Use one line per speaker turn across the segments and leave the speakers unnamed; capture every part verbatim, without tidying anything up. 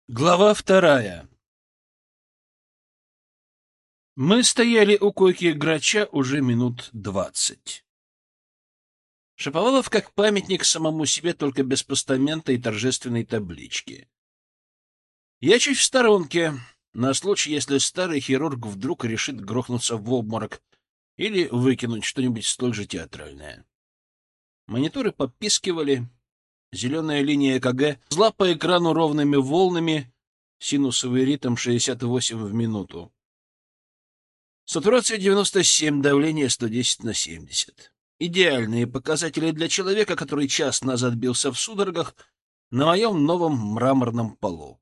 Глава вторая. Мы стояли у койки Грача уже минут двадцать. Шаповалов как памятник самому себе, только без постамента и торжественной таблички. Я чуть в сторонке, на случай, если старый хирург вдруг решит грохнуться в обморок или выкинуть что-нибудь столь же театральное. Мониторы попискивали, зеленая линия ЭКГ зла по экрану ровными волнами, синусовый ритм шестьдесят восемь в минуту. Сатурация девяносто семь, давление сто десять на семьдесят. Идеальные показатели для человека, который час назад бился в судорогах на моем новом мраморном полу.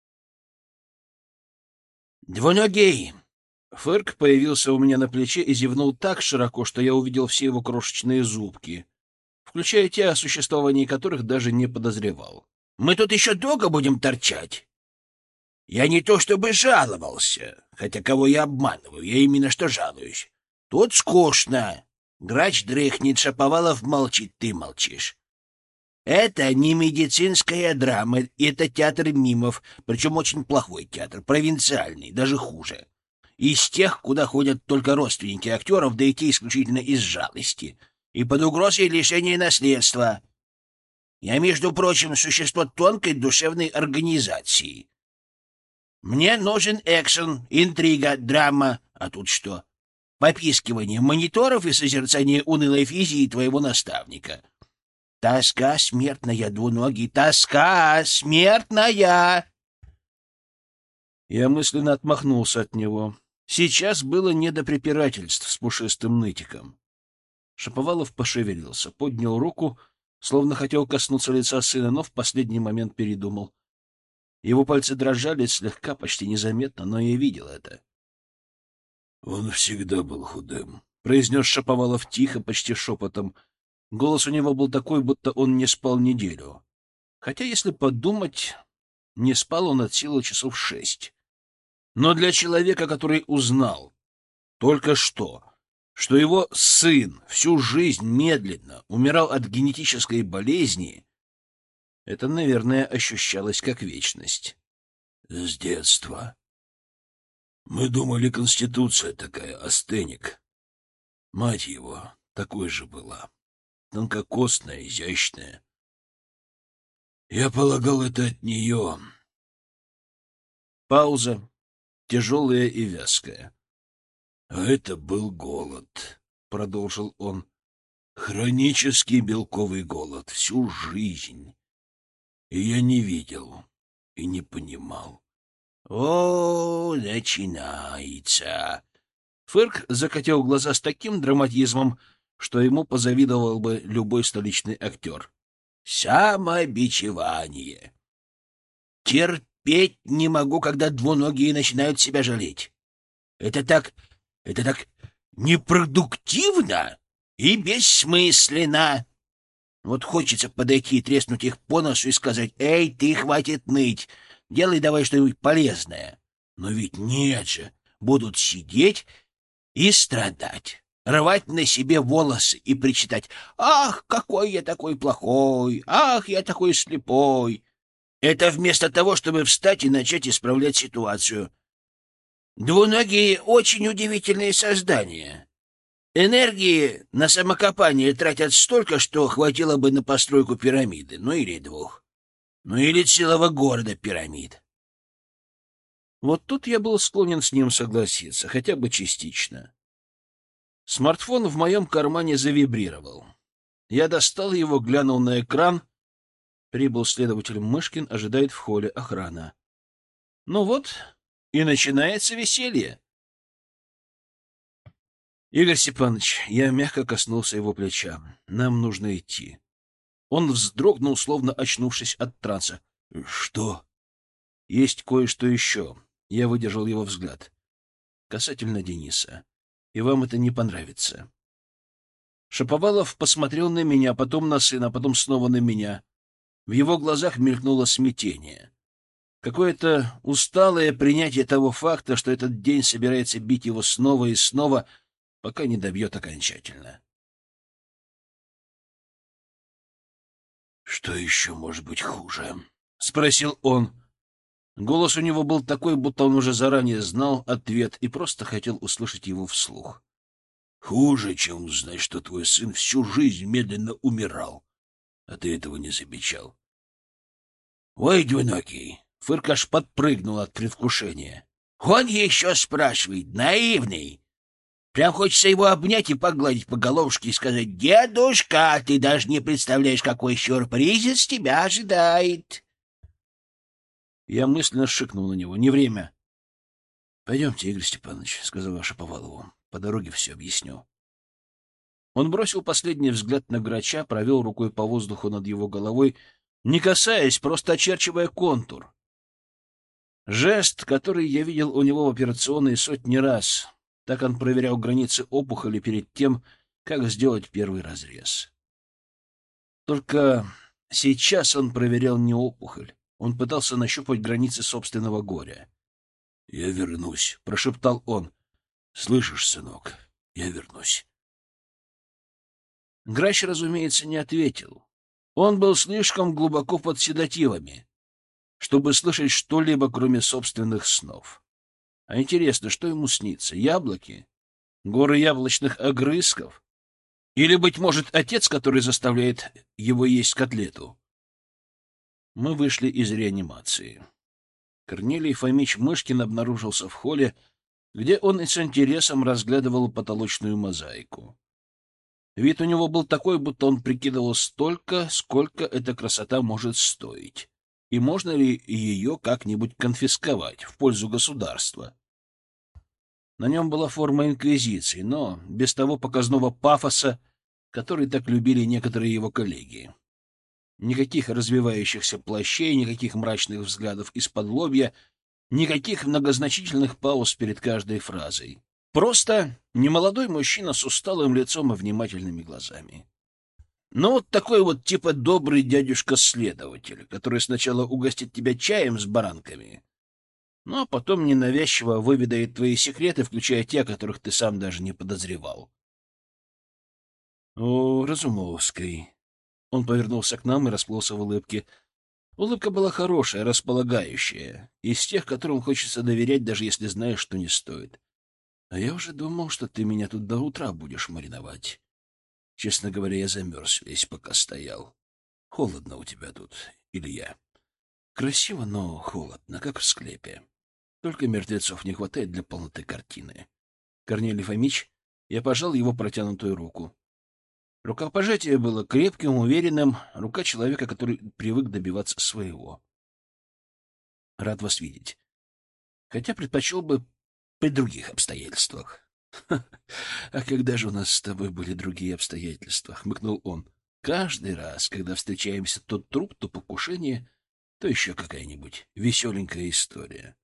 «Двуногий!» Фырк появился у меня на плече и зевнул так широко, что я увидел все его крошечные зубки, включая те, о существовании которых даже не подозревал. «Мы тут еще долго будем торчать?» «Я не то чтобы жаловался, хотя кого я обманываю, я именно что жалуюсь. Тут скучно. Грач дрыхнет, Шаповалов молчит, ты молчишь. Это не медицинская драма, это театр мимов, причем очень плохой театр, провинциальный, даже хуже. Из тех, куда ходят только родственники актеров, да и те исключительно из жалости, и под угрозой лишения наследства. Я, между прочим, существо тонкой душевной организации. Мне нужен экшен, интрига, драма, а тут что? Попискивание мониторов и созерцание унылой физии твоего наставника. Тоска смертная, двуногий, тоска смертная!» Я мысленно отмахнулся от него. Сейчас было не до препирательств с пушистым нытиком. Шаповалов пошевелился, поднял руку, словно хотел коснуться лица сына, но в последний момент передумал. Его пальцы дрожали слегка, почти незаметно, но я видел это. «Он всегда был худым», — произнес Шаповалов тихо, почти шепотом. Голос у него был такой, будто он не спал неделю. Хотя, если подумать, не спал он от силы часов шесть. Но для человека, который узнал только что, что его сын всю жизнь медленно умирал от генетической болезни, это, наверное, ощущалось как вечность. «С детства. Мы думали, Конституция такая, астеник. Мать его такой же была, тонкокосная, изящная. Я полагал, это от нее». Пауза, тяжелая и вязкая. «А это был голод», — продолжил он. «Хронический белковый голод всю жизнь. И я не видел и не понимал». «О, начинается!» Фырк закатил глаза с таким драматизмом, что ему позавидовал бы любой столичный актер. «Самобичевание! Терпеть не могу, когда двуногие начинают себя жалеть. Это так... это так непродуктивно и бессмысленно. Вот хочется подойти и треснуть их по носу и сказать: «Эй, ты, хватит ныть! Делай давай что-нибудь полезное». Но ведь нет же, будут сидеть и страдать, рвать на себе волосы и причитать: «Ах, какой я такой плохой! Ах, я такой слепой!» Это вместо того, чтобы встать и начать исправлять ситуацию. Двуногие — очень удивительные создания. Энергии на самокопание тратят столько, что хватило бы на постройку пирамиды, ну или двух, ну или целого города пирамид. Вот тут я был склонен с ним согласиться, хотя бы частично. Смартфон в моем кармане завибрировал. Я достал его, глянул на экран. Прибыл следователь Мышкин, ожидает в холле охрана. Ну вот, и начинается веселье. Игорь Степанович, я мягко коснулся его плеча. Нам нужно идти. Он вздрогнул, словно очнувшись от транса. Что? Есть кое-что еще. Я выдержал его взгляд. Касательно Дениса. И вам это не понравится. Шаповалов посмотрел на меня, потом на сына, потом снова на меня. В его глазах мелькнуло смятение. Какое-то усталое принятие того факта, что этот день собирается бить его снова и снова, пока не добьет окончательно. — Что еще может быть хуже? — спросил он. Голос у него был такой, будто он уже заранее знал ответ и просто хотел услышать его вслух. «Хуже, чем узнать, что твой сын всю жизнь медленно умирал, а ты этого не замечал». «Ой, двуногий!» — Фырк аж подпрыгнул от предвкушения. «Он еще спрашивает, наивный! Прям хочется его обнять и погладить по головушке и сказать: «Дедушка, ты даже не представляешь, какой сюрприз тебя ожидает!» Я мысленно шикнул на него. «Не время!» «Пойдемте, Игорь Степанович», — сказал Шаповалову. «По дороге все объясню». Он бросил последний взгляд на грача, провел рукой по воздуху над его головой, не касаясь, просто очерчивая контур. Жест, который я видел у него в операционной сотни раз. Так он проверял границы опухоли перед тем, как сделать первый разрез. Только сейчас он проверял не опухоль. Он пытался нащупать границы собственного горя. — Я вернусь, — прошептал он. — Слышишь, сынок, я вернусь. Грач, разумеется, не ответил. Он был слишком глубоко под седативами, чтобы слышать что-либо, кроме собственных снов. А интересно, что ему снится? Яблоки? Горы яблочных огрызков? Или, быть может, отец, который заставляет его есть котлету? Мы вышли из реанимации. Корнелий Фомич Мышкин обнаружился в холле, где он и с интересом разглядывал потолочную мозаику. Вид у него был такой, будто он прикидывал столько, сколько эта красота может стоить, и можно ли ее как-нибудь конфисковать в пользу государства. На нем была форма инквизиции, но без того показного пафоса, который так любили некоторые его коллеги. Никаких развивающихся плащей, никаких мрачных взглядов из-под лобья, никаких многозначительных пауз перед каждой фразой. Просто немолодой мужчина с усталым лицом и внимательными глазами. Ну, вот такой вот типа добрый дядюшка-следователь, который сначала угостит тебя чаем с баранками, ну, а потом ненавязчиво выведает твои секреты, включая те, о которых ты сам даже не подозревал. — О, Разумовский! Он повернулся к нам и расплылся в улыбке. Улыбка была хорошая, располагающая, из тех, которым хочется доверять, даже если знаешь, что не стоит. А я уже думал, что ты меня тут до утра будешь мариновать. Честно говоря, я замерз весь, пока стоял. Холодно у тебя тут, Илья. Красиво, но холодно, как в склепе. Только мертвецов не хватает для полноты картины. Корнелий Фомич, я пожал его протянутую руку. Рукопожатие было крепким, уверенным, рука человека, который привык добиваться своего. Рад вас видеть. Хотя предпочел бы при других обстоятельствах. — А когда же у нас с тобой были другие обстоятельства? — хмыкнул он. — Каждый раз, когда встречаемся, то труп, то покушение, то еще какая-нибудь веселенькая история.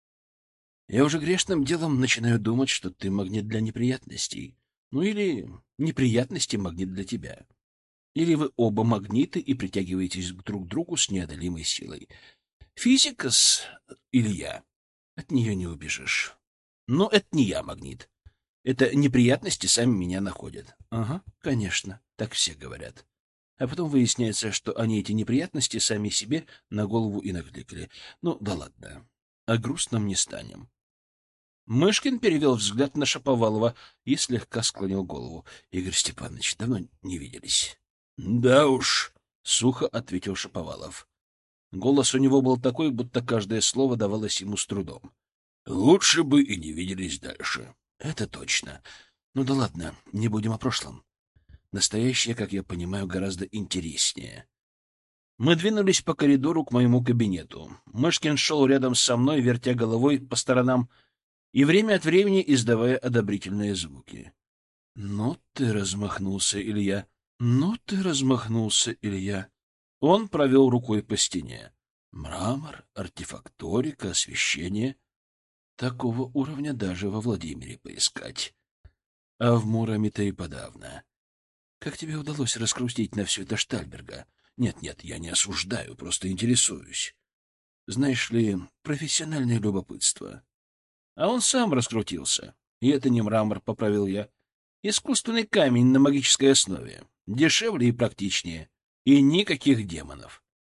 Я уже грешным делом начинаю думать, что ты магнит для неприятностей. Ну или неприятности магнит для тебя. Или вы оба магниты и притягиваетесь друг к другу с неодолимой силой. Физика-с, Илья, от нее не убежишь. Но это не я магнит. Это неприятности сами меня находят. Ага, конечно, так все говорят. А потом выясняется, что они эти неприятности сами себе на голову и накликали. Ну, да ладно. О грустном не станем. Мышкин перевел взгляд на Шаповалова и слегка склонил голову. — Игорь Степанович, давно не виделись. — Да уж, — сухо ответил Шаповалов. Голос у него был такой, будто каждое слово давалось ему с трудом. — Лучше бы и не виделись дальше. — Это точно. Ну да ладно, не будем о прошлом. Настоящее, как я понимаю, гораздо интереснее. Мы двинулись по коридору к моему кабинету. Мышкин шел рядом со мной, вертя головой по сторонам, и время от времени издавая одобрительные звуки. — Ну ты размахнулся, Илья! Ну ты размахнулся, Илья! Он провел рукой по стене. Мрамор, артефакторика, освещение. Такого уровня даже во Владимире поискать. А в Муроме-то и подавно. Как тебе удалось раскрутить на все это Штальберга? Нет-нет, я не осуждаю, просто интересуюсь. Знаешь ли, профессиональное любопытство. А он сам раскрутился. И это не мрамор, — поправил я. Искусственный камень на магической основе. Дешевле и практичнее. И никаких демонов.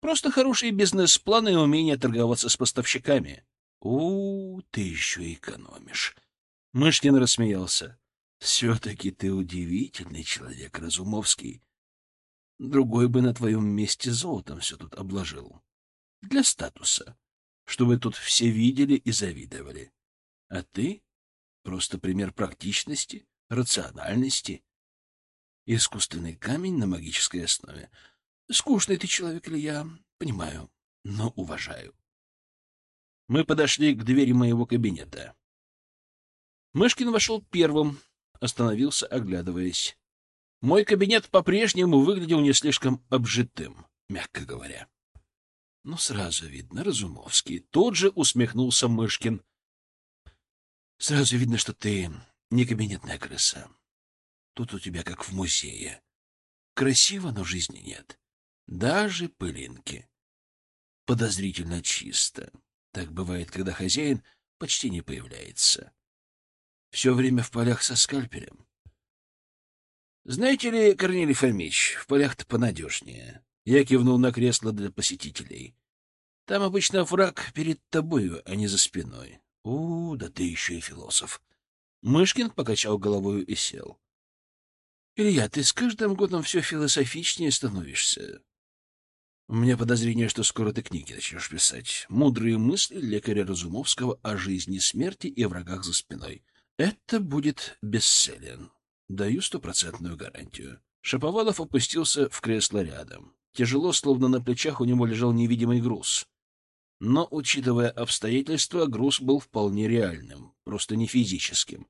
Просто хорошие бизнес-планы и умение торговаться с поставщиками. У, ты еще экономишь. Мышкин рассмеялся. Все-таки ты удивительный человек, Разумовский. Другой бы на твоем месте золотом все тут обложил. Для статуса. Чтобы тут все видели и завидовали. А ты просто пример практичности, рациональности. Искусственный камень на магической основе. Скучный ты человек, или я понимаю, но уважаю. Мы подошли к двери моего кабинета. Мышкин вошел первым, остановился, оглядываясь. Мой кабинет по-прежнему выглядел не слишком обжитым, мягко говоря. Ну, сразу видно, Разумовский. Тут же усмехнулся Мышкин. Сразу видно, что ты не кабинетная крыса. Тут у тебя как в музее. Красиво, но жизни нет. Даже пылинки. Подозрительно чисто. Так бывает, когда хозяин почти не появляется. Все время в полях со скальпелем. Знаете ли, Корнилий Фомич, в полях-то понадежнее. Я кивнул на кресло для посетителей. Там обычно враг перед тобою, а не за спиной. У, да ты еще и философ. Мышкин покачал головой и сел. Илья, ты с каждым годом все философичнее становишься. У меня подозрение, что скоро ты книги начнешь писать. Мудрые мысли лекаря Разумовского о жизни, смерти и врагах за спиной. Это будет бестселлер. Даю стопроцентную гарантию. Шаповалов опустился в кресло рядом. Тяжело, словно на плечах у него лежал невидимый груз. Но, учитывая обстоятельства, груз был вполне реальным, просто не физическим.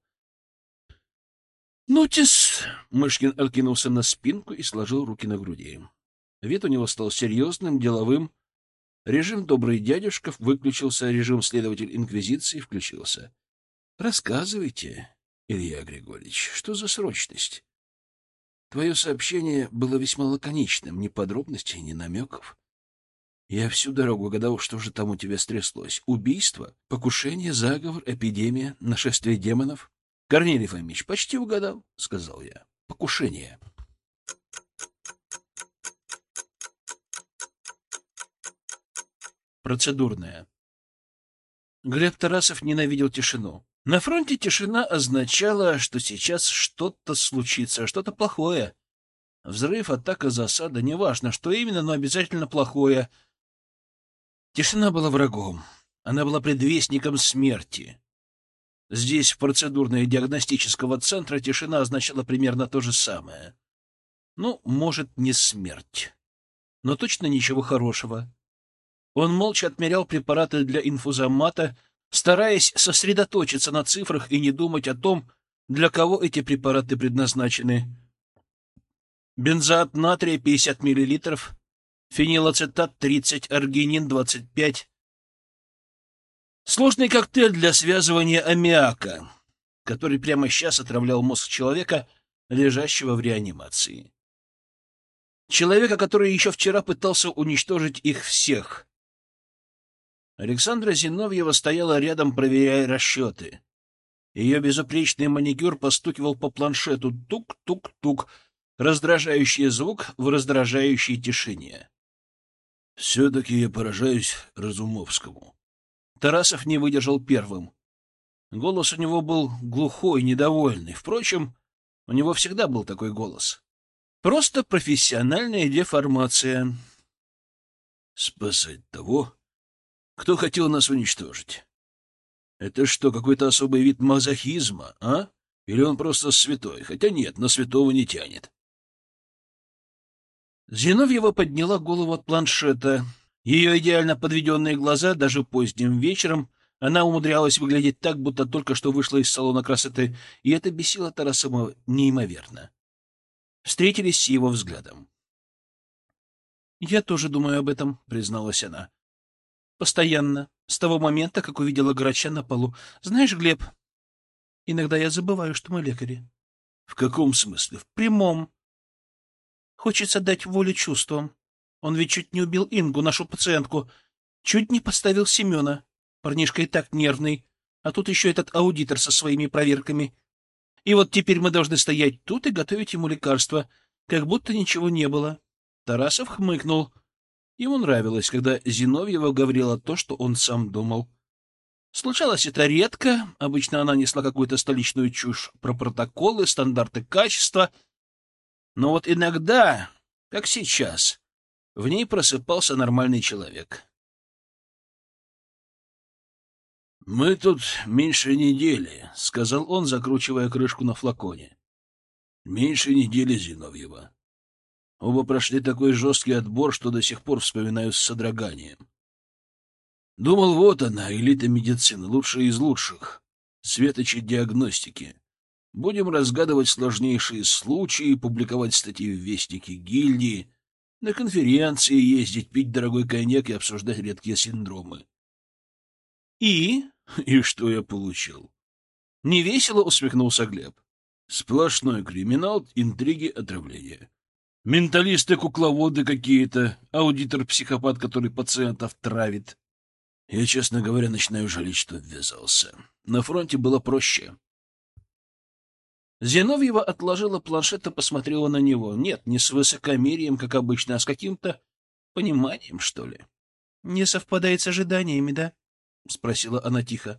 «Ну-тис!» — Мышкин откинулся на спинку и сложил руки на груди. Вид у него стал серьезным, деловым. Режим «Добрый дядюшка» выключился, режим «Следователь Инквизиции» включился. «Рассказывайте, Илья Григорьевич, что за срочность? Твое сообщение было весьма лаконичным, ни подробностей, ни намеков. Я всю дорогу гадал, что же там у тебя стряслось. Убийство, покушение, заговор, эпидемия, нашествие демонов? Корнилий Фомич, почти угадал, — сказал я. Покушение. Процедурное. Глеб Тарасов ненавидел тишину. На фронте тишина означала, что сейчас что-то случится, что-то плохое. Взрыв, атака, засада, неважно, что именно, но обязательно плохое. Тишина была врагом. Она была предвестником смерти. Здесь, в процедурной диагностического центра, тишина означала примерно то же самое. Ну, может, не смерть, но точно ничего хорошего. Он молча отмерял препараты для инфузомата, стараясь сосредоточиться на цифрах и не думать о том, для кого эти препараты предназначены. Бензоат натрия пятьдесят миллилитров, фенилацетат тридцать, аргинин двадцать пять. Сложный коктейль для связывания аммиака, который прямо сейчас отравлял мозг человека, лежащего в реанимации. Человека, который еще вчера пытался уничтожить их всех. Александра Зиновьева стояла рядом, проверяя расчеты. Ее безупречный маникюр постукивал по планшету тук-тук-тук, раздражающий звук в раздражающей тишине. Все-таки я поражаюсь Разумовскому. Тарасов не выдержал первым. Голос у него был глухой, недовольный. Впрочем, у него всегда был такой голос. Просто профессиональная деформация. Спасать того, кто хотел нас уничтожить. Это что, какой-то особый вид мазохизма, а? Или он просто святой? Хотя нет, на святого не тянет. Зиновьева подняла голову от планшета. Ее идеально подведенные глаза, даже поздним вечером, она умудрялась выглядеть так, будто только что вышла из салона красоты, и это бесило Тарасова неимоверно. Встретились с его взглядом. «Я тоже думаю об этом», — призналась она. «Постоянно, с того момента, как увидела грача на полу. Знаешь, Глеб, иногда я забываю, что мы лекари». «В каком смысле?» «В прямом. Хочется дать волю чувствам. Он ведь чуть не убил Ингу, нашу пациентку. Чуть не подставил Семена. Парнишка и так нервный. А тут еще этот аудитор со своими проверками. И вот теперь мы должны стоять тут и готовить ему лекарства, как будто ничего не было». Тарасов хмыкнул. Ему нравилось, когда Зиновьева говорила то, что он сам думал. Случалось это редко, обычно она несла какую-то столичную чушь про протоколы, стандарты качества, но вот иногда, как сейчас, в ней просыпался нормальный человек. «Мы тут меньше недели», — сказал он, закручивая крышку на флаконе. «Меньше недели, Зиновьева. Оба прошли такой жесткий отбор, что до сих пор вспоминаю с содроганием. Думал, вот она, элита медицины, лучшая из лучших, светочи диагностики. Будем разгадывать сложнейшие случаи, публиковать статьи в Вестнике гильдии, на конференции ездить, пить дорогой коньяк и обсуждать редкие синдромы. И... и что я получил? Невесело усмехнулся Глеб. Сплошной криминал, интриги, отравления. Менталисты-кукловоды какие-то, аудитор-психопат, который пациентов травит. Я, честно говоря, начинаю жалеть, что ввязался. На фронте было проще. Зиновьева отложила планшет и посмотрела на него. Нет, не с высокомерием, как обычно, а с каким-то пониманием, что ли. — Не совпадает с ожиданиями, да? — спросила она тихо.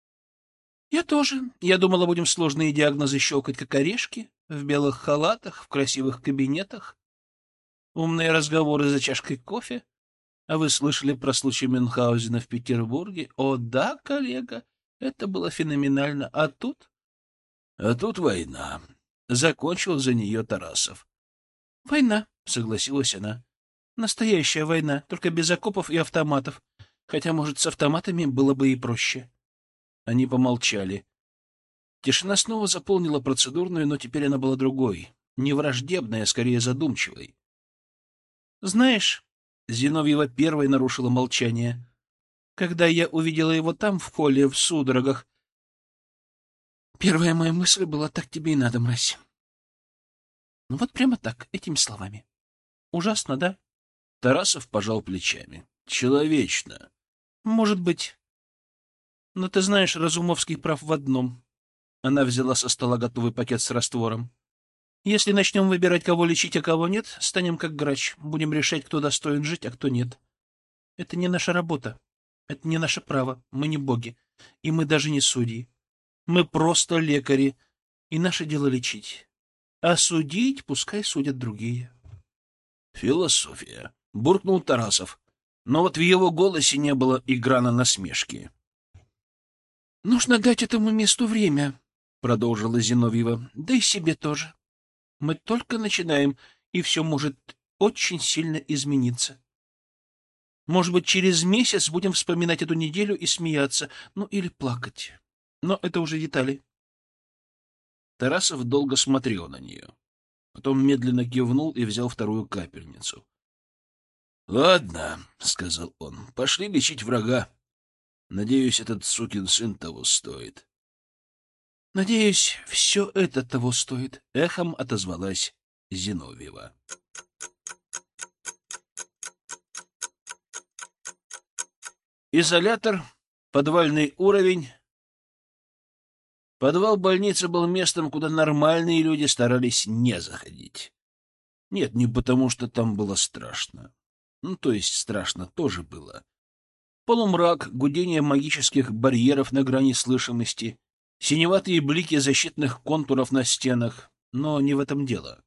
— Я тоже. Я думала, будем сложные диагнозы щелкать, как орешки, в белых халатах, в красивых кабинетах. Умные разговоры за чашкой кофе. А вы слышали про случай Мюнхгаузена в Петербурге? О, да, коллега, это было феноменально. А тут... А тут война. Закончил за нее Тарасов. — Война, — согласилась она. — Настоящая война, только без окопов и автоматов. Хотя, может, с автоматами было бы и проще. Они помолчали. Тишина снова заполнила процедурную, но теперь она была другой. Не враждебной, а скорее задумчивой. — Знаешь, Зиновьева первой нарушила молчание. Когда я увидела его там, в холле, в судорогах, первая моя мысль была: так тебе и надо, мразь. Ну вот прямо так, этими словами. Ужасно, да? Тарасов пожал плечами. Человечно. Может быть. Но ты знаешь, Разумовский прав в одном. Она взяла со стола готовый пакет с раствором. Если начнем выбирать, кого лечить, а кого нет, станем как грач. Будем решать, кто достоин жить, а кто нет. Это не наша работа. Это не наше право. Мы не боги. И мы даже не судьи. Мы просто лекари. И наше дело лечить. А судить пускай судят другие. Философия. Буркнул Тарасов. Но вот в его голосе не было и грана насмешки. Нужно дать этому месту время, продолжила Зиновьева. Да и себе тоже. Мы только начинаем, и все может очень сильно измениться. Может быть, через месяц будем вспоминать эту неделю и смеяться, ну или плакать. Но это уже детали. Тарасов долго смотрел на нее. Потом медленно кивнул и взял вторую капельницу. — Ладно, — сказал он, — пошли лечить врага. Надеюсь, этот сукин сын того стоит. — Надеюсь, все это того стоит, — эхом отозвалась Зиновьева. Изолятор, подвальный уровень. Подвал больницы был местом, куда нормальные люди старались не заходить. Нет, не потому, что там было страшно. Ну, то есть страшно тоже было. Полумрак, гудение магических барьеров на грани слышимости, синеватые блики защитных контуров на стенах. Но не в этом дело.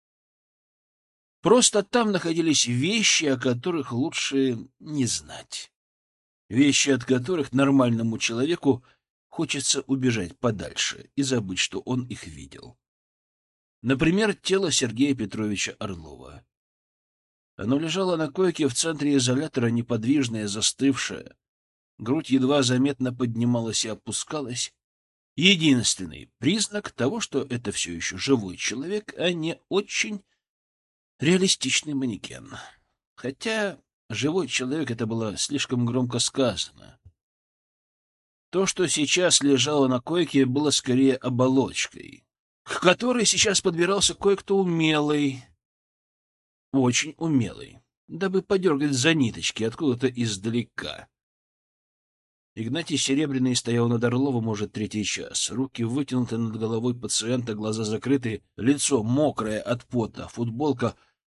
Просто там находились вещи, о которых лучше не знать. Вещи, от которых нормальному человеку хочется убежать подальше и забыть, что он их видел. Например, тело Сергея Петровича Орлова. Оно лежало на койке в центре изолятора, неподвижное, застывшее. Грудь едва заметно поднималась и опускалась. Единственный признак того, что это все еще живой человек, а не очень реалистичный манекен. Хотя живой человек — это было слишком громко сказано. То, что сейчас лежало на койке, было скорее оболочкой, к которой сейчас подбирался кое-кто умелый, очень умелый, дабы подергать за ниточки откуда-то издалека. Игнатий Серебряный стоял над Орловым уже третий час. Руки вытянуты над головой пациента, глаза закрыты, лицо мокрое от пота, футболка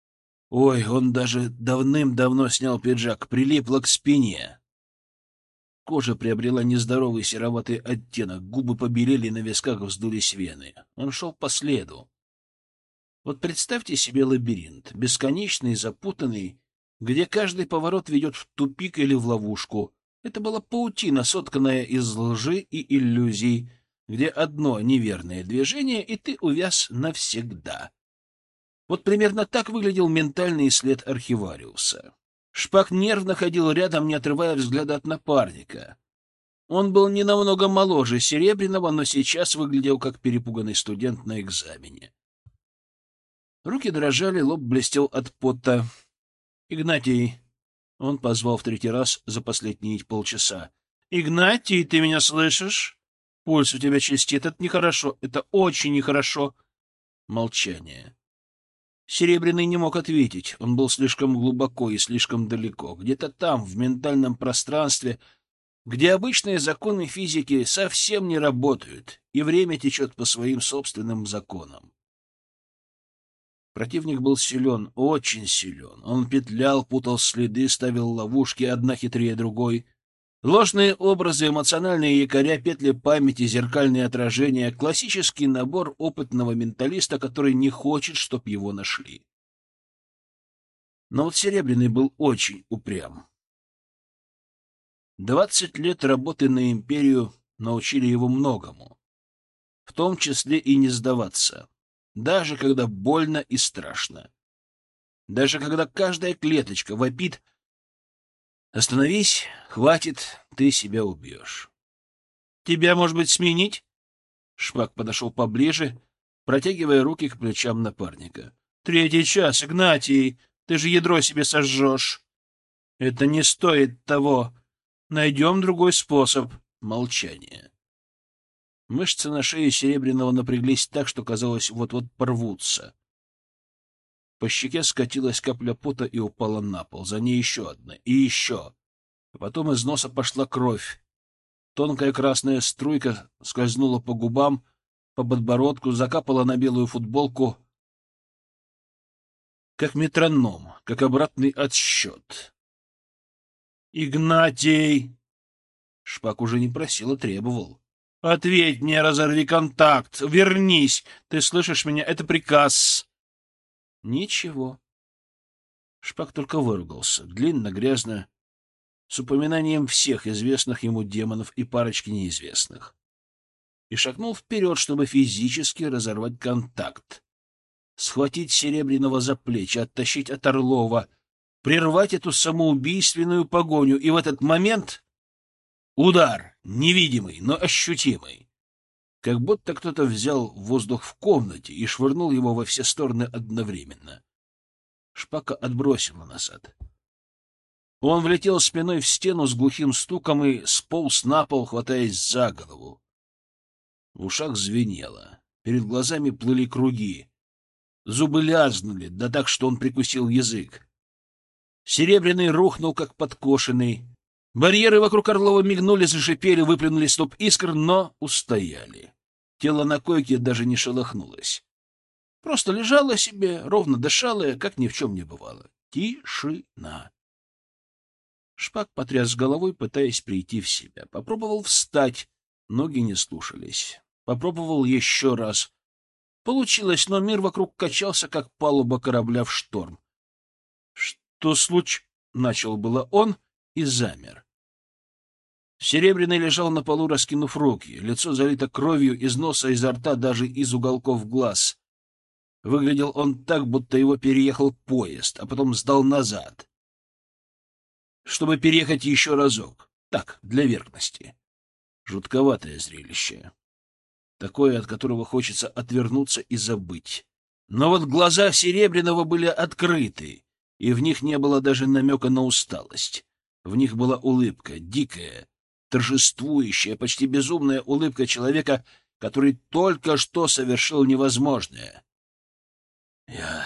Ой, он даже давным-давно снял пиджак, прилипло к спине. Кожа приобрела нездоровый сероватый оттенок, губы побелели, на висках вздулись вены. Он шел по следу. Вот представьте себе лабиринт, бесконечный, запутанный, где каждый поворот ведет в тупик или в ловушку. Это была паутина, сотканная из лжи и иллюзий, где одно неверное движение, и ты увяз навсегда. Вот примерно так выглядел ментальный след архивариуса. Шпак нервно ходил рядом, не отрывая взгляда от напарника. Он был не намного моложе Серебряного, но сейчас выглядел как перепуганный студент на экзамене. Руки дрожали, лоб блестел от пота. «Игнатий!» — он позвал в третий раз за последние полчаса. «Игнатий, ты меня слышишь? Пульс у тебя частит. Это нехорошо. Это очень нехорошо». Молчание. Серебряный не мог ответить. Он был слишком глубоко и слишком далеко. Где-то там, в ментальном пространстве, где обычные законы физики совсем не работают, и время течет по своим собственным законам. Противник был силен, очень силен. Он петлял, путал следы, ставил ловушки, одна хитрее другой. Ложные образы, эмоциональные якоря, петли памяти, зеркальные отражения — классический набор опытного менталиста, который не хочет, чтоб его нашли. Но вот Серебряный был очень упрям. Двадцать лет работы на империю научили его многому, в том числе и не сдаваться, даже когда больно и страшно, даже когда каждая клеточка вопит: «Остановись, хватит, ты себя убьешь». «Тебя, может быть, сменить?» Шпак подошел поближе, протягивая руки к плечам напарника. «Третий час, Игнатий, ты же ядро себе сожжешь. Это не стоит того. Найдем другой способ». Молчание. Мышцы на шее Серебряного напряглись так, что, казалось, вот-вот порвутся. По щеке скатилась капля пота и упала на пол. За ней еще одна. И еще. А потом из носа пошла кровь. Тонкая красная струйка скользнула по губам, по подбородку, закапала на белую футболку, как метроном, как обратный отсчет. «Игнатий!» Шпак уже не просил, а требовал. «Ответь мне, разорви контакт! Вернись! Ты слышишь меня? Это приказ!» Ничего. Шпак только выругался, длинно, грязно, с упоминанием всех известных ему демонов и парочки неизвестных, и шагнул вперед, чтобы физически разорвать контакт, схватить Серебряного за плечи, оттащить от Орлова, прервать эту самоубийственную погоню. И в этот момент удар, невидимый, но ощутимый, как будто кто-то взял воздух в комнате и швырнул его во все стороны одновременно. Шпака отбросило назад. Он влетел спиной в стену с глухим стуком и сполз на пол, хватаясь за голову. В ушах звенело, перед глазами плыли круги. Зубы лязгнули, да так, что он прикусил язык. Серебряный рухнул, как подкошенный. Барьеры вокруг Орлова мигнули, зашипели, выплюнули сноп искр, но устояли. Тело на койке даже не шелохнулось. Просто лежало себе, ровно дышало, как ни в чем не бывало. Тишина. Шпак потряс головой, пытаясь прийти в себя. Попробовал встать, ноги не слушались. Попробовал еще раз. Получилось, но мир вокруг качался, как палуба корабля в шторм. «Что случилось?» — начал было он и замер. Серебряный лежал на полу, раскинув руки. Лицо залито кровью из носа, изо рта, даже из уголков глаз. Выглядел он так, будто его переехал поезд, а потом сдал назад, чтобы переехать еще разок. Так, для верности. Жутковатое зрелище. Такое, от которого хочется отвернуться и забыть. Но вот глаза Серебряного были открыты, и в них не было даже намека на усталость. В них была улыбка, дикая, торжествующая, почти безумная улыбка человека, который только что совершил невозможное. «Я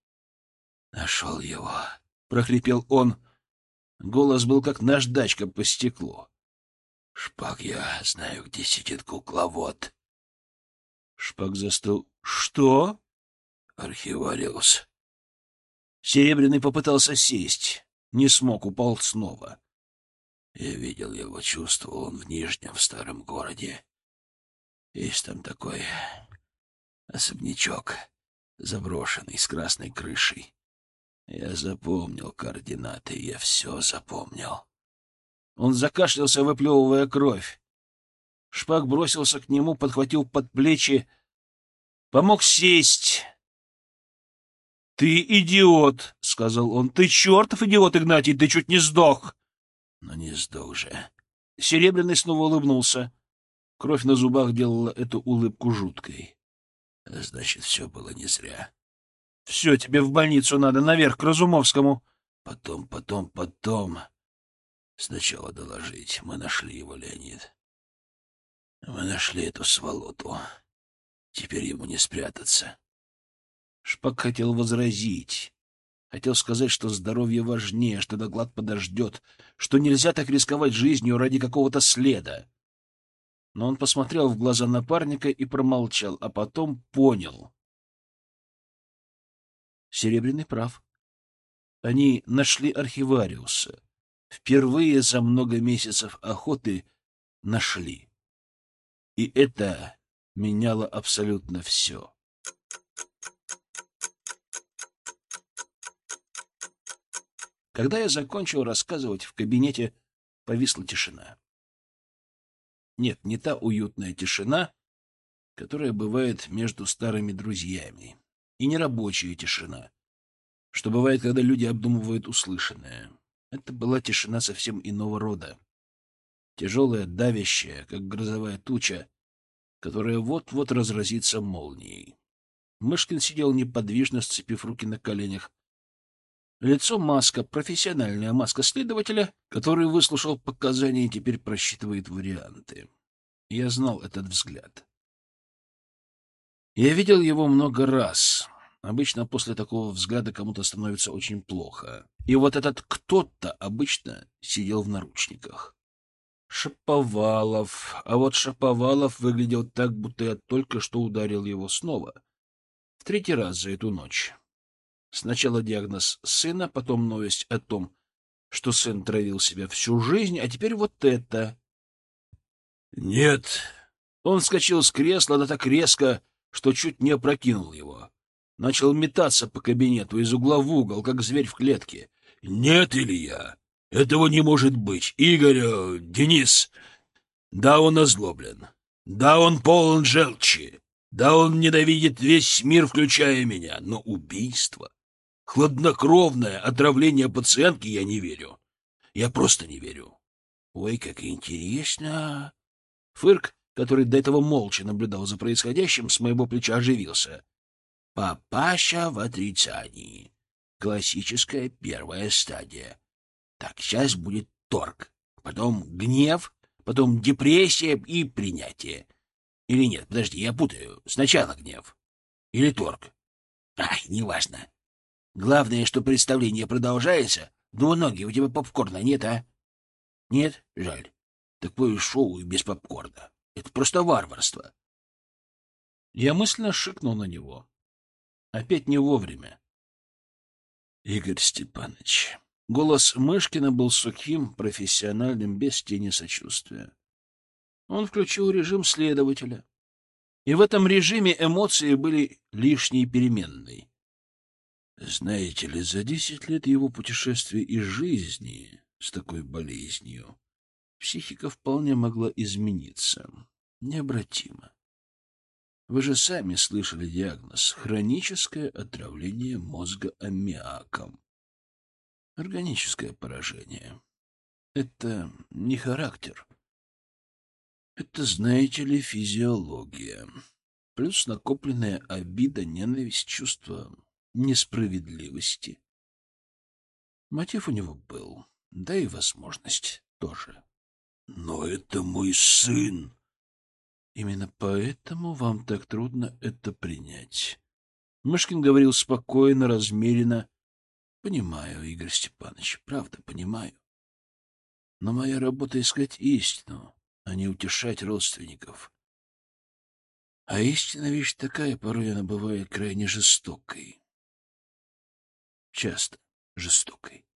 нашел его», — прохрипел он. Голос был как наждачка по стеклу. «Шпак, я знаю, где сидит кукловод». Шпак застыл. «Что?» «Архивариус». Серебряный попытался сесть. Не смог, упал снова.
Я видел его, чувствовал, он в Нижнем, в старом городе. Есть там такой особнячок, заброшенный, с красной крышей. Я запомнил координаты, я все запомнил.
Он закашлялся, выплевывая кровь. Шпак бросился к нему, подхватил под плечи, помог сесть. — Ты идиот, — сказал он. — Ты чертов идиот, Игнатий, ты чуть не сдох.
Но не сдох же.
Серебряный снова улыбнулся. Кровь на зубах делала эту улыбку жуткой.
Значит, все было не зря.
— Все, тебе в больницу надо, наверх, к Разумовскому.
Потом, потом, потом. Сначала доложить. Мы нашли его, Леонид. Мы нашли эту сволоту. Теперь ему не спрятаться.
Шпак хотел возразить. Хотел сказать, что здоровье важнее, что доклад подождет, что нельзя так рисковать жизнью ради какого-то следа. Но он посмотрел в глаза напарника и промолчал, а потом понял. Серебряный прав. Они нашли архивариуса. Впервые за много месяцев охоты нашли. И это меняло абсолютно все. Когда я закончил рассказывать, в кабинете повисла тишина. Нет, не та уютная тишина, которая бывает между старыми друзьями, и не рабочая тишина, что бывает, когда люди обдумывают услышанное. Это была тишина совсем иного рода. Тяжелая, давящая, как грозовая туча, которая вот-вот разразится молнией. Мышкин сидел неподвижно, сцепив руки на коленях. Лицо маска, профессиональная маска следователя, который выслушал показания и теперь просчитывает варианты. Я знал этот взгляд. Я видел его много раз. Обычно после такого взгляда кому-то становится очень плохо. И вот этот кто-то обычно сидел в наручниках. Шаповалов. А вот Шаповалов выглядел так, будто я только что ударил его снова. В третий раз за эту ночь. Сначала диагноз сына, потом новость о том, что сын травил себя всю жизнь, а теперь вот это.
Нет.
Он вскочил с кресла, да так резко, что чуть не опрокинул его. Начал метаться по кабинету из угла в угол, как зверь в клетке.
Нет, Илья, этого не может быть. Игорь, э, Денис, да, он озлоблен. Да, он полон желчи. Да, он ненавидит весь мир, включая меня. Но убийство, хладнокровное отравление пациентки, я не верю. Я просто не верю.
Ой, как интересно. Фырк, который до этого молча наблюдал за происходящим, с моего плеча оживился. Папаша в отрицании. Классическая первая стадия. Так, сейчас будет торг, потом гнев, потом депрессия и принятие. Или нет, подожди, я путаю. Сначала гнев. Или торг. Ай, неважно. Главное, что представление продолжается. Двуногий, у тебя попкорна нет, а? Нет? Жаль. Такое шоу и без попкорна. Это просто варварство. Я мысленно шикнул на него. Опять не вовремя. Игорь Степанович. Голос Мышкина был сухим, профессиональным, без тени сочувствия. Он включил режим следователя. И в этом режиме эмоции были лишней переменной. Знаете ли, за десять лет его путешествия и жизни с такой болезнью психика вполне могла измениться. Необратимо. Вы же сами слышали диагноз — хроническое отравление мозга аммиаком. Органическое поражение. Это не характер. Это, знаете ли, физиология. Плюс накопленная обида, ненависть, чувство несправедливости. Мотив у него был, да и возможность тоже.
Но это мой сын.
Именно поэтому вам так трудно это принять. Мышкин говорил спокойно, размеренно. Понимаю, Игорь Степанович, правда, понимаю. Но моя работа — искать истину, а не утешать родственников. А истина — вещь такая, порой она бывает крайне жестокой. часто жестокой.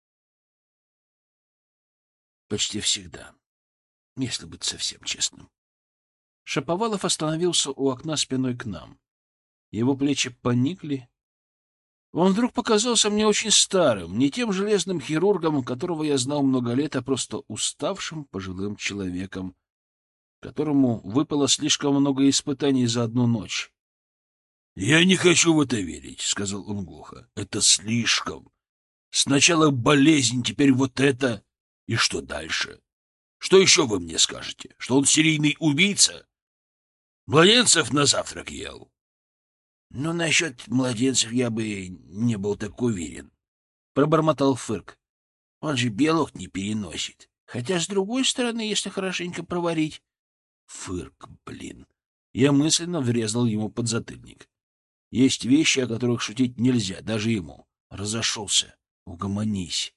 Почти всегда, если быть совсем честным. Шаповалов остановился у окна спиной к нам. Его плечи поникли. Он вдруг показался мне очень старым, не тем железным хирургом, которого я знал много лет, а просто уставшим пожилым человеком, которому выпало слишком много испытаний за одну ночь.
— Я не хочу в это верить, — сказал он глухо. — Это слишком. Сначала болезнь, теперь вот это. И что дальше? Что еще вы мне скажете? Что он серийный убийца? Младенцев на завтрак ел?
— Ну, насчет младенцев я бы не был так уверен, — пробормотал Фырк. — Он же белок не переносит. Хотя, с другой стороны, если хорошенько проварить... Фырк, блин. Я мысленно врезал ему подзатыльник. Есть вещи, о которых шутить нельзя, даже ему. Разошелся. Угомонись.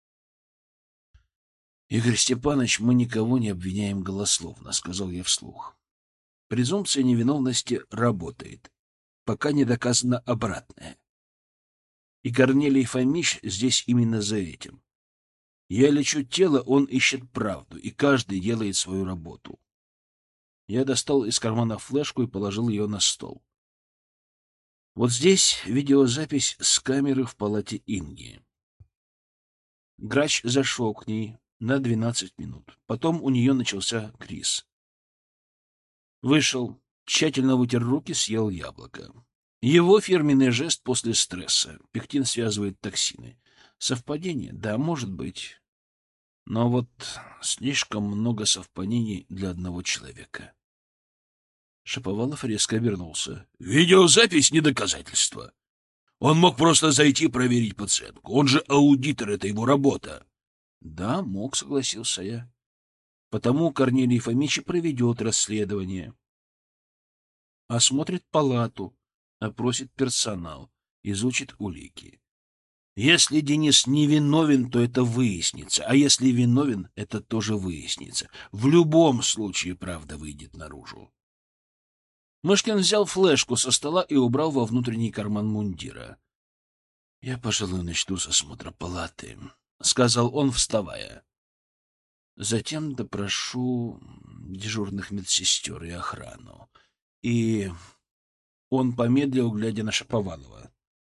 — Игорь Степанович, мы никого не обвиняем голословно, — сказал я вслух. Презумпция невиновности работает, пока не доказано обратное. И Корнелий Фомич здесь именно за этим. Я лечу тело, он ищет правду, и каждый делает свою работу. Я достал из кармана флешку и положил ее на стол. Вот здесь видеозапись с камеры в палате Инги. Грач зашел к ней на двенадцать минут. Потом у нее начался криз. Вышел, тщательно вытер руки, съел яблоко. Его фирменный жест после стресса. Пектин связывает токсины. Совпадение? Да, может быть. Но вот слишком много совпадений для одного человека. Шаповалов резко обернулся.
— Видеозапись — не доказательство. Он мог просто зайти проверить пациентку. Он же аудитор, это его работа.
— Да, мог, согласился я. Потому Корнелий Фомич и проведет расследование. Осмотрит палату, опросит персонал, изучит улики. Если Денис невиновен, то это выяснится, а если виновен, это тоже выяснится. В любом случае правда выйдет наружу. Мышкин взял флешку со стола и убрал во внутренний карман мундира. — Я, пожалуй, начну с осмотра палаты, — сказал он, вставая. Затем допрошу дежурных медсестер и охрану. И он помедлил, глядя на Шаповалова.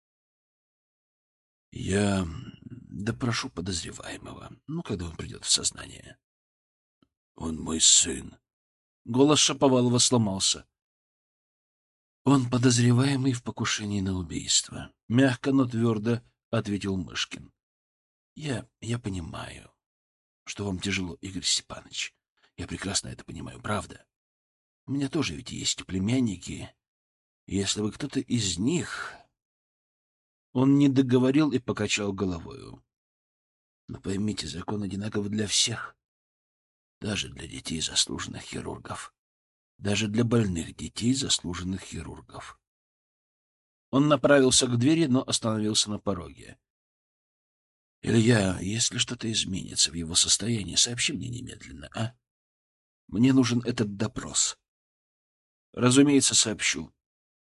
— Я допрошу подозреваемого, ну, когда он придет в сознание.
— Он мой сын.
Голос Шаповалова сломался. Он подозреваемый в покушении на убийство. Мягко, но твердо ответил Мышкин. Я, я понимаю, что вам тяжело, Игорь Степанович. Я прекрасно это понимаю, правда. У меня тоже ведь есть племянники. Если бы кто-то из них... Он не договорил и покачал головою. Но поймите, закон одинаков для всех. Даже для детей заслуженных хирургов. Даже для больных детей заслуженных хирургов. Он направился к двери, но остановился на пороге. — Илья, если что-то изменится в его состоянии, сообщи мне немедленно, а? Мне нужен этот допрос. — Разумеется, сообщу.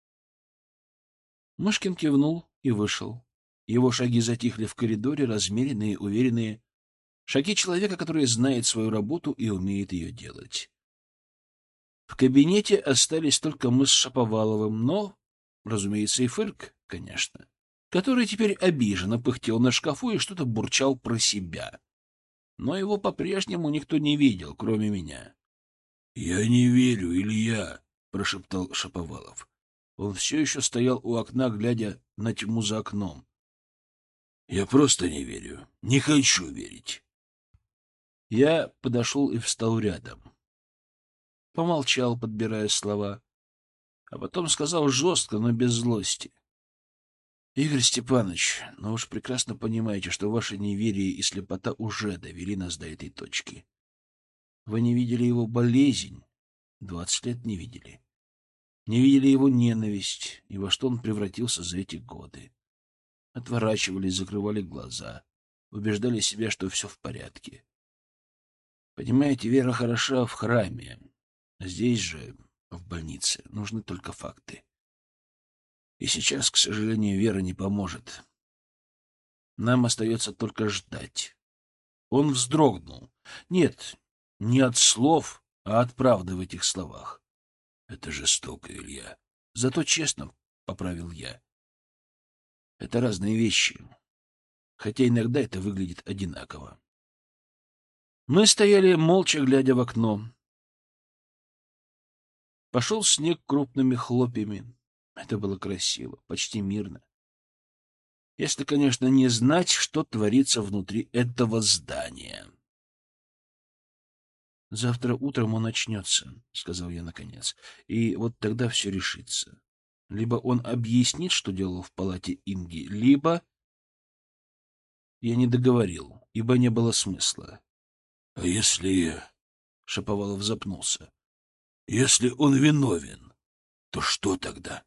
Мышкин кивнул и вышел. Его шаги затихли в коридоре, размеренные, уверенные. Шаги человека, который знает свою работу и умеет ее делать. В кабинете остались только мы с Шаповаловым, но, разумеется, и Фырк, конечно, который теперь обиженно пыхтел на шкафу и что-то бурчал про себя. Но его по-прежнему никто не видел, кроме меня.
— Я не верю, Илья, — прошептал Шаповалов.
Он все еще стоял у окна, глядя на тьму за окном.
— Я просто не верю. Не хочу верить.
Я подошел и встал рядом. Помолчал, подбирая слова, а потом сказал жестко, но без злости. — Игорь Степанович, ну уж прекрасно понимаете, что ваше неверие и слепота уже довели нас до этой точки. Вы не видели его болезнь, двадцать лет не видели. Не видели его ненависть и во что он превратился за эти годы. Отворачивались, закрывали глаза, убеждали себя, что все в порядке. Понимаете, вера хороша в храме. Здесь же, в больнице, нужны только факты. И сейчас, к сожалению, вера не поможет. Нам остается только ждать. Он вздрогнул. Нет, не от слов, а от правды в этих словах.
Это жестоко, Илья.
Зато честно, — поправил я. Это разные вещи, хотя иногда это выглядит одинаково. Мы стояли, молча глядя в окно. Пошел снег крупными хлопьями. Это было красиво, почти мирно. Если, конечно, не знать, что творится внутри этого здания. «Завтра утром он очнется», — сказал я наконец, — «и вот тогда все решится. Либо он объяснит, что делал в палате Инги, либо...» Я не договорил, ибо не было смысла.
— А если...
— Шаповалов запнулся.
— Если он виновен, то что тогда?